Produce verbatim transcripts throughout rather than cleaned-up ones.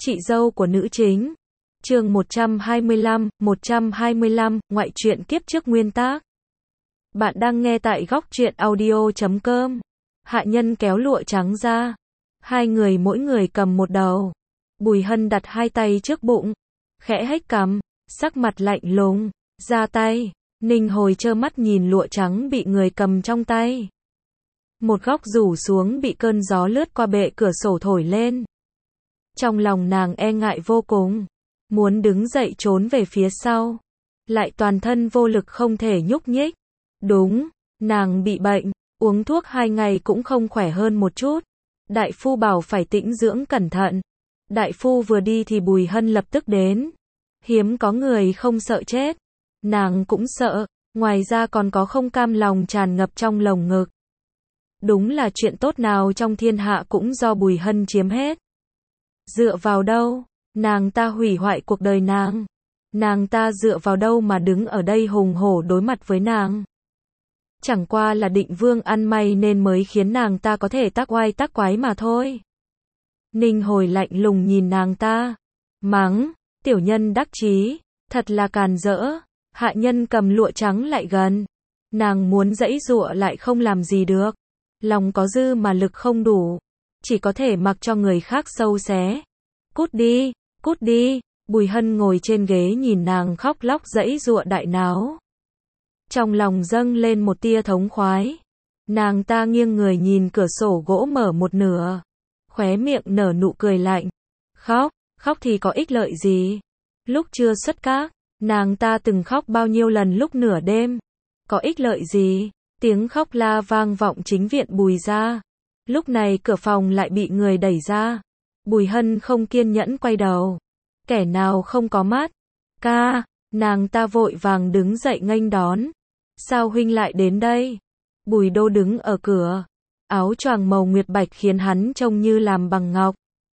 Chị dâu của nữ chính. Chương một trăm hai mươi lăm, một trăm hai mươi lăm, ngoại truyện kiếp trước nguyên tác. Bạn đang nghe tại góc truyện audio chấm com. Hạ nhân kéo lụa trắng ra. Hai người mỗi người cầm một đầu. Bùi Hân đặt hai tay trước bụng, khẽ hếch cằm, sắc mặt lạnh lùng, ra tay. Ninh Hồi trơ mắt nhìn lụa trắng bị người cầm trong tay. Một góc rủ xuống bị cơn gió lướt qua bệ cửa sổ thổi lên. Trong lòng nàng e ngại vô cùng, muốn đứng dậy trốn về phía sau, lại toàn thân vô lực không thể nhúc nhích. Đúng, nàng bị bệnh, uống thuốc hai ngày cũng không khỏe hơn một chút. Đại phu bảo phải tĩnh dưỡng cẩn thận. Đại phu vừa đi thì Bùi Hân lập tức đến. Hiếm có người không sợ chết. Nàng cũng sợ, ngoài ra còn có không cam lòng tràn ngập trong lồng ngực. Đúng là chuyện tốt nào trong thiên hạ cũng do Bùi Hân chiếm hết. Dựa vào đâu? Nàng ta hủy hoại cuộc đời nàng. Nàng ta dựa vào đâu mà đứng ở đây hùng hổ đối mặt với nàng? Chẳng qua là Định Vương ăn may nên mới khiến nàng ta có thể tác oai tác quái mà thôi. Ninh Hồi lạnh lùng nhìn nàng ta, mắng, tiểu nhân đắc chí, thật là càn rỡ. Hạ nhân cầm lụa trắng lại gần. Nàng muốn giãy giụa lại không làm gì được. Lòng có dư mà lực không đủ. Chỉ có thể mặc cho người khác sâu xé. Cút đi, cút đi. Bùi Hân ngồi trên ghế nhìn nàng khóc lóc giãy giụa đại náo. Trong lòng dâng lên một tia thống khoái. Nàng ta nghiêng người nhìn cửa sổ gỗ mở một nửa. Khóe miệng nở nụ cười lạnh. Khóc, khóc thì có ích lợi gì? Lúc chưa xuất các, nàng ta từng khóc bao nhiêu lần lúc nửa đêm. Có ích lợi gì? Tiếng khóc la vang vọng chính viện Bùi gia. Lúc này cửa phòng lại bị người đẩy ra. Bùi Hân không kiên nhẫn quay đầu. Kẻ nào không có mắt? Ca, nàng ta vội vàng đứng dậy nghênh đón. Sao huynh lại đến đây? Bùi Đô đứng ở cửa. Áo choàng màu nguyệt bạch khiến hắn trông như làm bằng ngọc.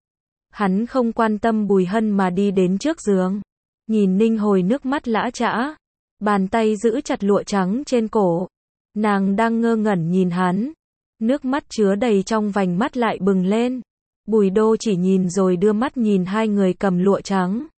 Hắn không quan tâm Bùi Hân mà đi đến trước giường. Nhìn Ninh Hồi nước mắt lã chã. Bàn tay giữ chặt lụa trắng trên cổ. Nàng đang ngơ ngẩn nhìn hắn. Nước mắt chứa đầy trong vành mắt lại bừng lên. Bùi Đô chỉ nhìn rồi đưa mắt nhìn hai người cầm lụa trắng.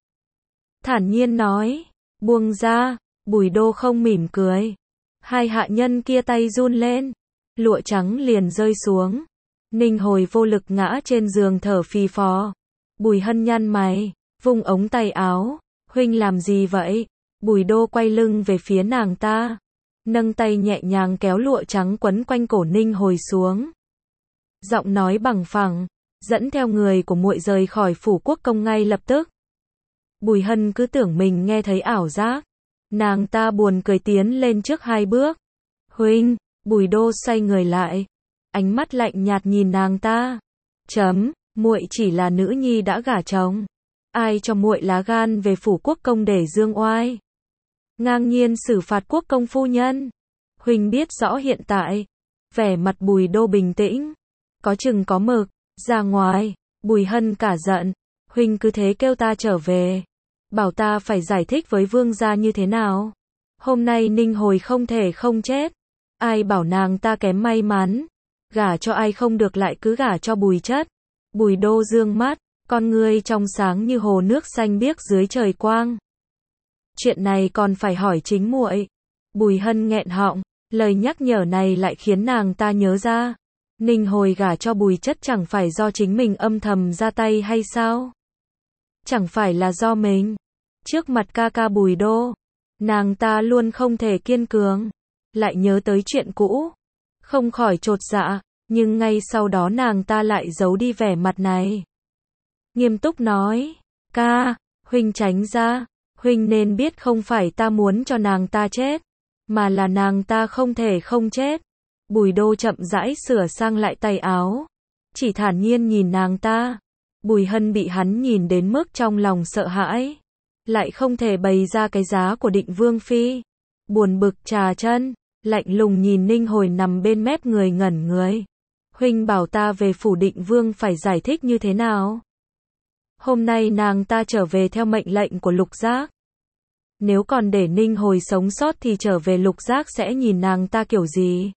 Thản nhiên nói, buông ra. Bùi Đô không mỉm cười. Hai hạ nhân kia tay run lên. Lụa trắng liền rơi xuống. Ninh Hồi vô lực ngã trên giường thở phì phò. Bùi Hân nhăn mày, vung ống tay áo. Huynh làm gì vậy? Bùi Đô quay lưng về phía nàng ta. Nâng tay nhẹ nhàng kéo lụa trắng quấn quanh cổ Ninh Hồi xuống. Giọng nói bằng phẳng, dẫn theo người của muội rời khỏi phủ quốc công ngay lập tức. Bùi Hân cứ tưởng mình nghe thấy ảo giác. Nàng ta buồn cười tiến lên trước hai bước. Huynh, Bùi Đô xoay người lại. Ánh mắt lạnh nhạt nhìn nàng ta. Chấm, muội chỉ là nữ nhi đã gả chồng. Ai cho muội lá gan về phủ quốc công để dương oai? Ngang nhiên xử phạt quốc công phu nhân. Huynh biết rõ hiện tại. Vẻ mặt Bùi Đô bình tĩnh. Có chừng có mực. Ra ngoài. Bùi Hân cả giận. Huynh cứ thế kêu ta trở về. Bảo ta phải giải thích với vương gia như thế nào. Hôm nay Ninh Hồi không thể không chết. Ai bảo nàng ta kém may mắn. Gả cho ai không được lại cứ gả cho Bùi chất. Bùi Đô dương mắt. Con ngươi trong sáng như hồ nước xanh biếc dưới trời quang. Chuyện này còn phải hỏi chính muội. Bùi Hân nghẹn họng. Lời nhắc nhở này lại khiến nàng ta nhớ ra. Ninh Hồi gả cho Bùi chất chẳng phải do chính mình âm thầm ra tay hay sao? Chẳng phải là do mình. Trước mặt ca ca Bùi Đô, nàng ta luôn không thể kiên cường. Lại nhớ tới chuyện cũ. Không khỏi chột dạ. Nhưng ngay sau đó nàng ta lại giấu đi vẻ mặt này. Nghiêm túc nói. Ca, huynh tránh ra. Huynh nên biết không phải ta muốn cho nàng ta chết. Mà là nàng ta không thể không chết. Bùi Đô chậm rãi sửa sang lại tay áo. Chỉ thản nhiên nhìn nàng ta. Bùi Hân bị hắn nhìn đến mức trong lòng sợ hãi. Lại không thể bày ra cái giá của Định Vương phi. Buồn bực trà chân. Lạnh lùng nhìn Ninh Hồi nằm bên mép người ngẩn người. Huynh bảo ta về phủ Định Vương phải giải thích như thế nào? Hôm nay nàng ta trở về theo mệnh lệnh của Lục Giác. Nếu còn để Ninh Hồi sống sót thì trở về Lục Giác sẽ nhìn nàng ta kiểu gì?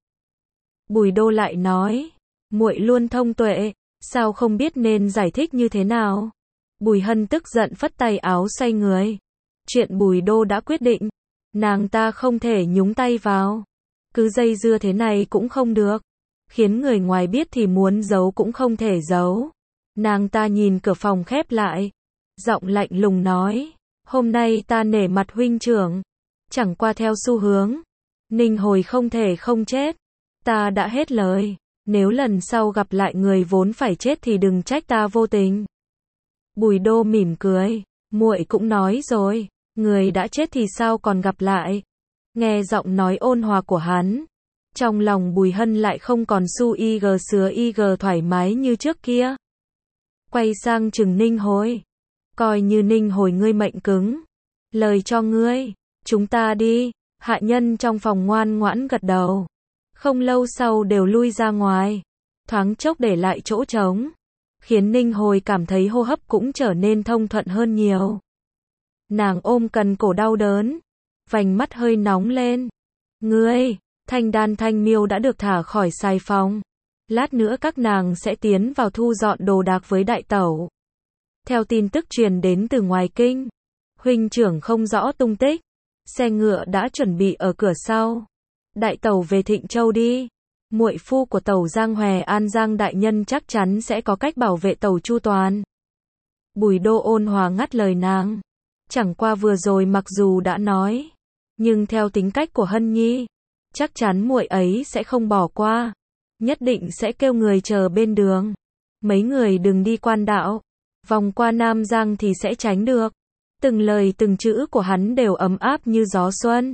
Bùi Đô lại nói, muội luôn thông tuệ, sao không biết nên giải thích như thế nào? Bùi Hân tức giận phất tay áo xoay người. Chuyện Bùi Đô đã quyết định, nàng ta không thể nhúng tay vào. Cứ dây dưa thế này cũng không được. Khiến người ngoài biết thì muốn giấu cũng không thể giấu. Nàng ta nhìn cửa phòng khép lại. Giọng lạnh lùng nói. Hôm nay ta nể mặt huynh trưởng. Chẳng qua theo xu hướng. Ninh Hồi không thể không chết. Ta đã hết lời. Nếu lần sau gặp lại người vốn phải chết thì đừng trách ta vô tình. Bùi Đô mỉm cười. Muội cũng nói rồi. Người đã chết thì sao còn gặp lại. Nghe giọng nói ôn hòa của hắn. Trong lòng Bùi Hân lại không còn su y gờ sứa y gờ thoải mái như trước kia. Quay sang chừng Ninh Hồi. Coi như Ninh Hồi ngươi mệnh cứng. Lời cho ngươi. Chúng ta đi. Hạ nhân trong phòng ngoan ngoãn gật đầu. Không lâu sau đều lui ra ngoài. Thoáng chốc để lại chỗ trống. Khiến Ninh Hồi cảm thấy hô hấp cũng trở nên thông thuận hơn nhiều. Nàng ôm cần cổ đau đớn. Vành mắt hơi nóng lên. Ngươi, Thanh Đan Thanh Miêu đã được thả khỏi xài phòng. Lát nữa các nàng sẽ tiến vào thu dọn đồ đạc với đại tẩu. Theo tin tức truyền đến từ ngoài kinh, huynh trưởng không rõ tung tích. Xe ngựa đã chuẩn bị ở cửa sau. Đại tẩu về Thịnh Châu đi. Muội phu của tẩu Giang Hòe An Giang đại nhân chắc chắn sẽ có cách bảo vệ tẩu chu toàn. Bùi Đô ôn hòa ngắt lời nàng. Chẳng qua vừa rồi mặc dù đã nói, nhưng theo tính cách của Hân Nhi, chắc chắn muội ấy sẽ không bỏ qua. Nhất định sẽ kêu người chờ bên đường. Mấy người đừng đi quan đạo. Vòng qua Nam Giang thì sẽ tránh được. Từng lời từng chữ của hắn đều ấm áp như gió xuân.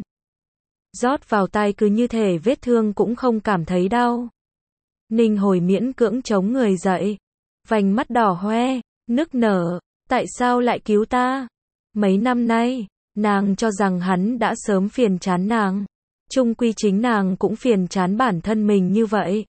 Rót vào tai cứ như thể vết thương cũng không cảm thấy đau. Ninh Hồi miễn cưỡng chống người dậy. Vành mắt đỏ hoe, nức nở. Tại sao lại cứu ta? Mấy năm nay, nàng cho rằng hắn đã sớm phiền chán nàng. Chung quy chính nàng cũng phiền chán bản thân mình như vậy.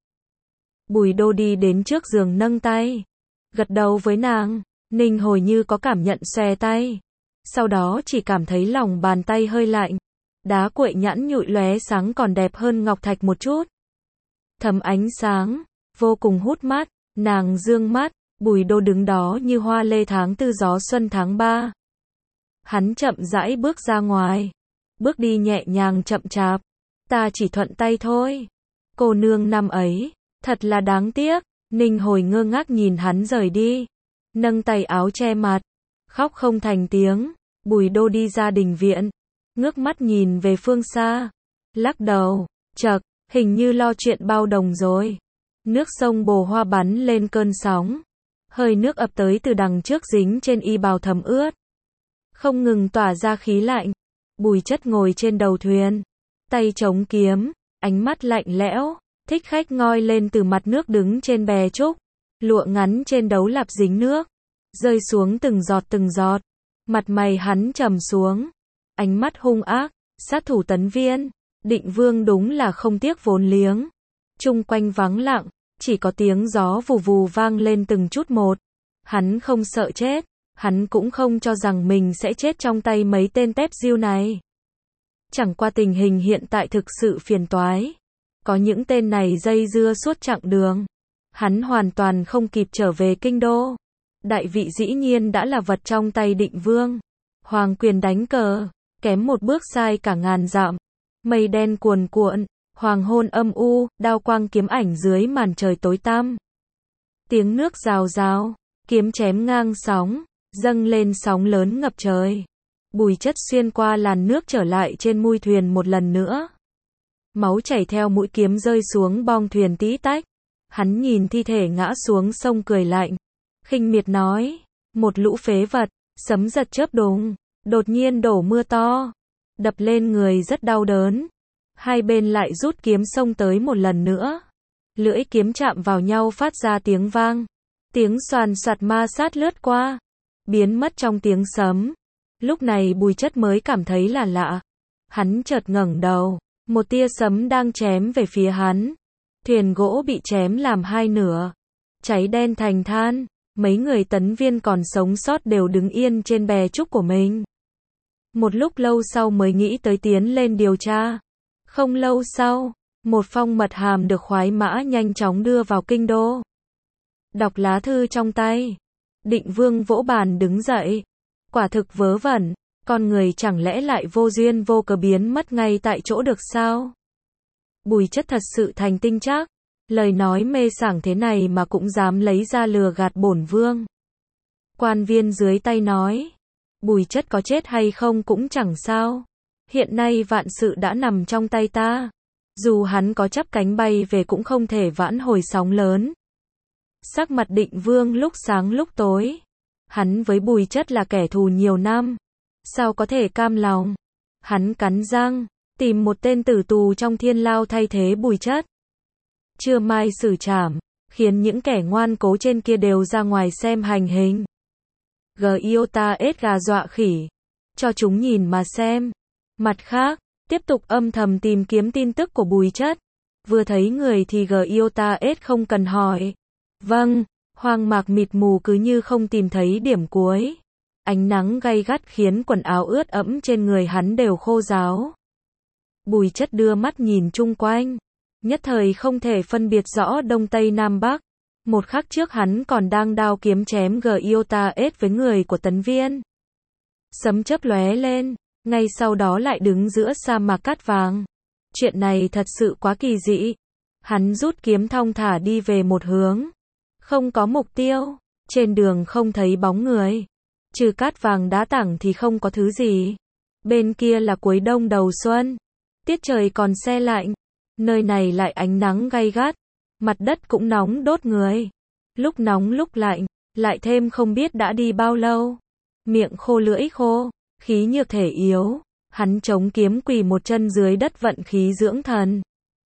Bùi Đô đi đến trước giường nâng tay. Gật đầu với nàng. Ninh Hồi như có cảm nhận xòe tay. Sau đó chỉ cảm thấy lòng bàn tay hơi lạnh. Đá quậy nhẵn nhụi lóe sáng còn đẹp hơn ngọc thạch một chút. Thấm ánh sáng, vô cùng hút mắt. Nàng dương mắt. Bùi Đô đứng đó như hoa lê tháng tư gió xuân tháng ba. Hắn chậm rãi bước ra ngoài. Bước đi nhẹ nhàng chậm chạp. Ta chỉ thuận tay thôi. Cô nương năm ấy, thật là đáng tiếc. Ninh Hồi ngơ ngác nhìn hắn rời đi. Nâng tay áo che mặt. Khóc không thành tiếng. Bùi Đô đi ra đình viện. Ngước mắt nhìn về phương xa. Lắc đầu. Chậc, hình như lo chuyện bao đồng rồi. Nước sông Bồ Hoa bắn lên cơn sóng. Hơi nước ập tới từ đằng trước dính trên y bào thấm ướt. Không ngừng tỏa ra khí lạnh. Bùi Chất ngồi trên đầu thuyền. Tay chống kiếm. Ánh mắt lạnh lẽo. Thích khách ngoi lên từ mặt nước đứng trên bè trúc. Lụa ngắn trên đấu lạp dính nước. Rơi xuống từng giọt từng giọt. Mặt mày hắn trầm xuống. Ánh mắt hung ác. Sát thủ Tấn Viên. Định Vương đúng là không tiếc vốn liếng. Chung quanh vắng lặng. Chỉ có tiếng gió vù vù vang lên từng chút một. Hắn không sợ chết. Hắn cũng không cho rằng mình sẽ chết trong tay mấy tên tép diêu này. Chẳng qua tình hình hiện tại thực sự phiền toái. Có những tên này dây dưa suốt chặng đường. Hắn hoàn toàn không kịp trở về kinh đô. Đại vị dĩ nhiên đã là vật trong tay Định Vương. Hoàng quyền đánh cờ. Kém một bước sai cả ngàn dặm. Mây đen cuồn cuộn. Hoàng hôn âm u. Đao quang kiếm ảnh dưới màn trời tối tăm. Tiếng nước rào rào. Kiếm chém ngang sóng. Dâng lên sóng lớn ngập trời. Bùi Chất xuyên qua làn nước trở lại trên mui thuyền một lần nữa. Máu chảy theo mũi kiếm rơi xuống bong thuyền tí tách. Hắn nhìn thi thể ngã xuống sông cười lạnh. Khinh miệt nói. Một lũ phế vật. Sấm giật chớp đùng. Đột nhiên đổ mưa to. Đập lên người rất đau đớn. Hai bên lại rút kiếm xông tới một lần nữa. Lưỡi kiếm chạm vào nhau phát ra tiếng vang. Tiếng xoàn xoạt ma sát lướt qua. Biến mất trong tiếng sấm. Lúc này Bùi Chất mới cảm thấy là lạ. Hắn chợt ngẩng đầu. Một tia sấm đang chém về phía hắn. Thuyền gỗ bị chém làm hai nửa. Cháy đen thành than. Mấy người Tấn Viên còn sống sót đều đứng yên trên bè trúc của mình. Một lúc lâu sau mới nghĩ tới tiến lên điều tra. Không lâu sau, một phong mật hàm được khoái mã nhanh chóng đưa vào kinh đô. Đọc lá thư trong tay. Định Vương vỗ bàn đứng dậy. Quả thực vớ vẩn, con người chẳng lẽ lại vô duyên vô cớ biến mất ngay tại chỗ được sao? Bùi Chất thật sự thành tinh chắc, lời nói mê sảng thế này mà cũng dám lấy ra lừa gạt bổn vương. Quan viên dưới tay nói, Bùi Chất có chết hay không cũng chẳng sao. Hiện nay vạn sự đã nằm trong tay ta. Dù hắn có chắp cánh bay về cũng không thể vãn hồi sóng lớn. Sắc mặt Định Vương lúc sáng lúc tối. Hắn với Bùi Chất là kẻ thù nhiều năm. Sao có thể cam lòng? Hắn cắn răng, tìm một tên tử tù trong thiên lao thay thế Bùi Chất. Trưa mai xử trảm, khiến những kẻ ngoan cố trên kia đều ra ngoài xem hành hình. Giota ết gà dọa khỉ. Cho chúng nhìn mà xem. Mặt khác, tiếp tục âm thầm tìm kiếm tin tức của Bùi Chất. Vừa thấy người thì Giota ết không cần hỏi. Vâng, hoang mạc mịt mù cứ như không tìm thấy điểm cuối. Ánh nắng gay gắt khiến quần áo ướt ẫm trên người hắn đều khô ráo. Bùi Chất đưa mắt nhìn chung quanh. Nhất thời không thể phân biệt rõ đông tây nam bắc. Một khắc trước hắn còn đang đao kiếm chém Giota ết với người của Tấn Viên. Sấm chớp lóe lên, ngay sau đó lại đứng giữa sa mạc cát vàng. Chuyện này thật sự quá kỳ dị. Hắn rút kiếm thong thả đi về một hướng. Không có mục tiêu, trên đường không thấy bóng người. Trừ cát vàng đá tảng thì không có thứ gì. Bên kia là cuối đông đầu xuân. Tiết trời còn se lạnh. Nơi này lại ánh nắng gay gắt. Mặt đất cũng nóng đốt người. Lúc nóng lúc lạnh, lại thêm không biết đã đi bao lâu. Miệng khô lưỡi khô, khí nhược thể yếu. Hắn chống kiếm quỳ một chân dưới đất vận khí dưỡng thần.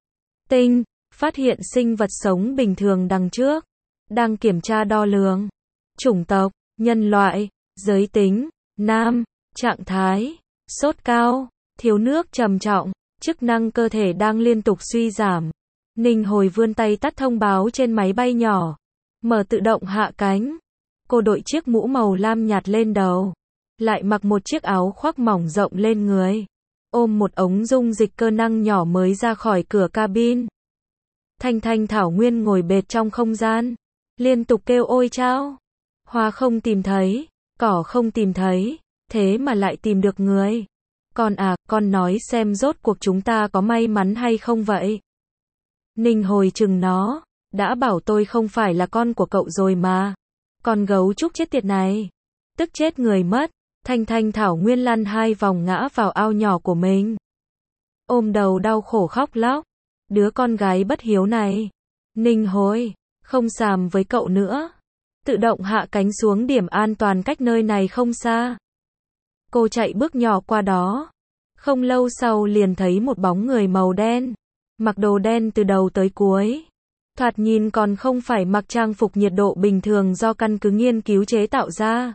Tinh, phát hiện sinh vật sống bình thường đằng trước. Đang kiểm tra đo lường. Chủng tộc, nhân loại, giới tính, nam, trạng thái, sốt cao, thiếu nước trầm trọng, chức năng cơ thể đang liên tục suy giảm. Ninh Hồi vươn tay tắt thông báo trên máy bay nhỏ. Mở tự động hạ cánh. Cô đội chiếc mũ màu lam nhạt lên đầu. Lại mặc một chiếc áo khoác mỏng rộng lên người. Ôm một ống dung dịch cơ năng nhỏ mới ra khỏi cửa cabin. Thanh Thanh Thảo Nguyên ngồi bệt trong không gian. Liên tục kêu ôi chao. Hoa không tìm thấy. Cỏ không tìm thấy. Thế mà lại tìm được người. Con à, con nói xem rốt cuộc chúng ta có may mắn hay không vậy? Ninh Hồi chừng nó. Đã bảo tôi không phải là con của cậu rồi mà. Con gấu trúc chết tiệt này. Tức chết người mất. Thanh Thanh Thảo Nguyên lăn hai vòng ngã vào ao nhỏ của mình. Ôm đầu đau khổ khóc lóc. Đứa con gái bất hiếu này. Ninh Hồi, không xàm với cậu nữa. Tự động hạ cánh xuống điểm an toàn cách nơi này không xa. Cô chạy bước nhỏ qua đó. Không lâu sau liền thấy một bóng người màu đen. Mặc đồ đen từ đầu tới cuối. Thoạt nhìn còn không phải mặc trang phục nhiệt độ bình thường do căn cứ nghiên cứu chế tạo ra.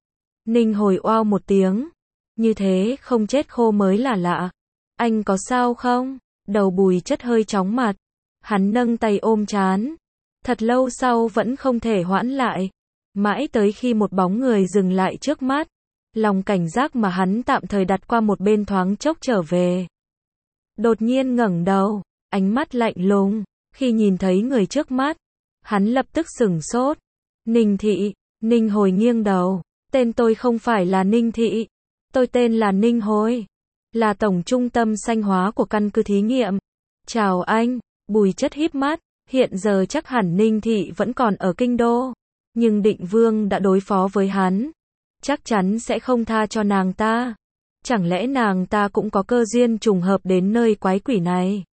Ninh Hồi oao một tiếng. Như thế không chết khô mới là lạ. Anh có sao không? Đầu Bùi Chất hơi chóng mặt. Hắn nâng tay ôm trán. Thật lâu sau vẫn không thể hoãn lại. Mãi tới khi một bóng người dừng lại trước mắt. Lòng cảnh giác mà hắn tạm thời đặt qua một bên thoáng chốc trở về. Đột nhiên ngẩng đầu. Ánh mắt lạnh lùng. Khi nhìn thấy người trước mắt. Hắn lập tức sửng sốt. Ninh Thị. Ninh Hồi nghiêng đầu. Tên tôi không phải là Ninh Thị. Tôi tên là Ninh Hồi. Là tổng trung tâm sanh hóa của căn cứ thí nghiệm. Chào anh. Bùi Chất híp mắt. Hiện giờ chắc hẳn Ninh Thị vẫn còn ở kinh đô. Nhưng Định Vương đã đối phó với hắn. Chắc chắn sẽ không tha cho nàng ta. Chẳng lẽ nàng ta cũng có cơ duyên trùng hợp đến nơi quái quỷ này?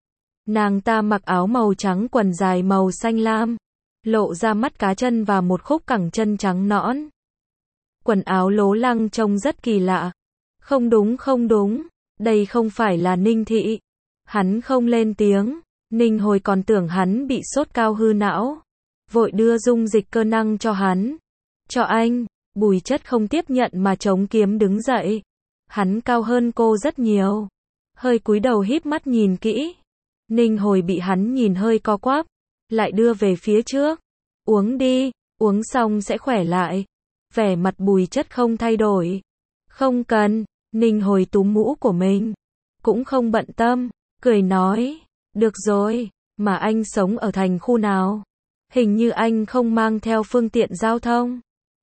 Nàng ta mặc áo màu trắng quần dài màu xanh lam. Lộ ra mắt cá chân và một khúc cẳng chân trắng nõn. Quần áo lố lăng trông rất kỳ lạ. Không đúng không đúng. Đây không phải là Ninh Thị. Hắn không lên tiếng. Ninh Hồi còn tưởng hắn bị sốt cao hư não. Vội đưa dung dịch cơ năng cho hắn. Cho anh. Bùi Chất không tiếp nhận mà chống kiếm đứng dậy. Hắn cao hơn cô rất nhiều. Hơi cúi đầu híp mắt nhìn kỹ. Ninh Hồi bị hắn nhìn hơi co quắp. Lại đưa về phía trước. Uống đi. Uống xong sẽ khỏe lại. Vẻ mặt Bùi Chất không thay đổi. Không cần. Ninh Hồi túm mũ của mình. Cũng không bận tâm. Cười nói. Được rồi. Mà anh sống ở thành khu nào? Hình như anh không mang theo phương tiện giao thông.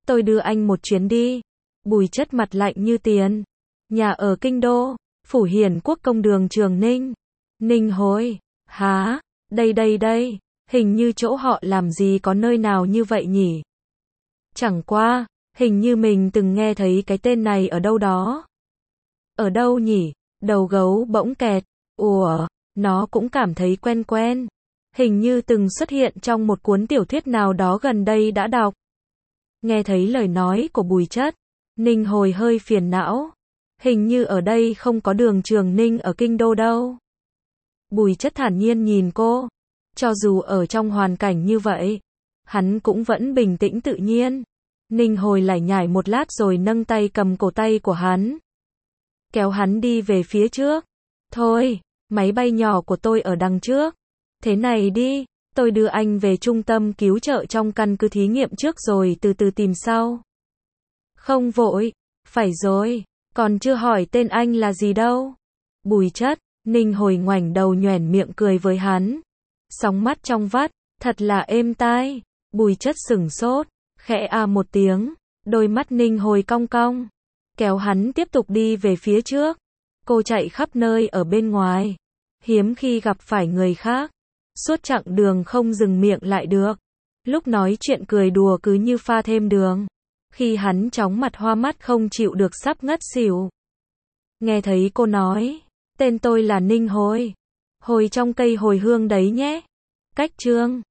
tôi đưa anh một chuyến đi. Bùi Chất mặt lạnh như tiền. Nhà ở Kinh Đô, Phủ Hiển Quốc công đường Trường Ninh. Ninh Hồi, há, đây đây đây, hình như chỗ họ làm gì có nơi nào như vậy nhỉ? Chẳng qua, hình như mình từng nghe thấy cái tên này ở đâu đó. Ở đâu nhỉ? Đầu gấu bỗng kẹt. Ủa, nó cũng cảm thấy quen quen. Hình như từng xuất hiện trong một cuốn tiểu thuyết nào đó gần đây đã đọc. Nghe thấy lời nói của Bùi Chất, Ninh Hồi hơi phiền não. Hình như ở đây không có đường Trường Ninh ở Kinh Đô đâu. Bùi Chất thản nhiên nhìn cô. Cho dù ở trong hoàn cảnh như vậy, hắn cũng vẫn bình tĩnh tự nhiên. Ninh Hồi lải nhải một lát rồi nâng tay cầm cổ tay của hắn. Kéo hắn đi về phía trước. Thôi, máy bay nhỏ của tôi ở đằng trước. Thế này đi, tôi đưa anh về trung tâm cứu trợ trong căn cứ thí nghiệm trước rồi từ từ tìm sau. Không vội, phải rồi, còn chưa hỏi tên anh là gì đâu. Bùi Chất, Ninh Hồi ngoảnh đầu nhoẻn miệng cười với hắn. Sóng mắt trong vắt, thật là êm tai. Bùi Chất sửng sốt, khẽ a một tiếng, đôi mắt Ninh Hồi cong cong. Kéo hắn tiếp tục đi về phía trước. Cô chạy khắp nơi ở bên ngoài. Hiếm khi gặp phải người khác. Suốt chặng đường không dừng miệng lại được. Lúc nói chuyện cười đùa cứ như pha thêm đường. Khi hắn chóng mặt hoa mắt không chịu được sắp ngất xỉu. Nghe thấy cô nói, tên tôi là Ninh Hồi. Hồi trong cây hồi hương đấy nhé. Cách chương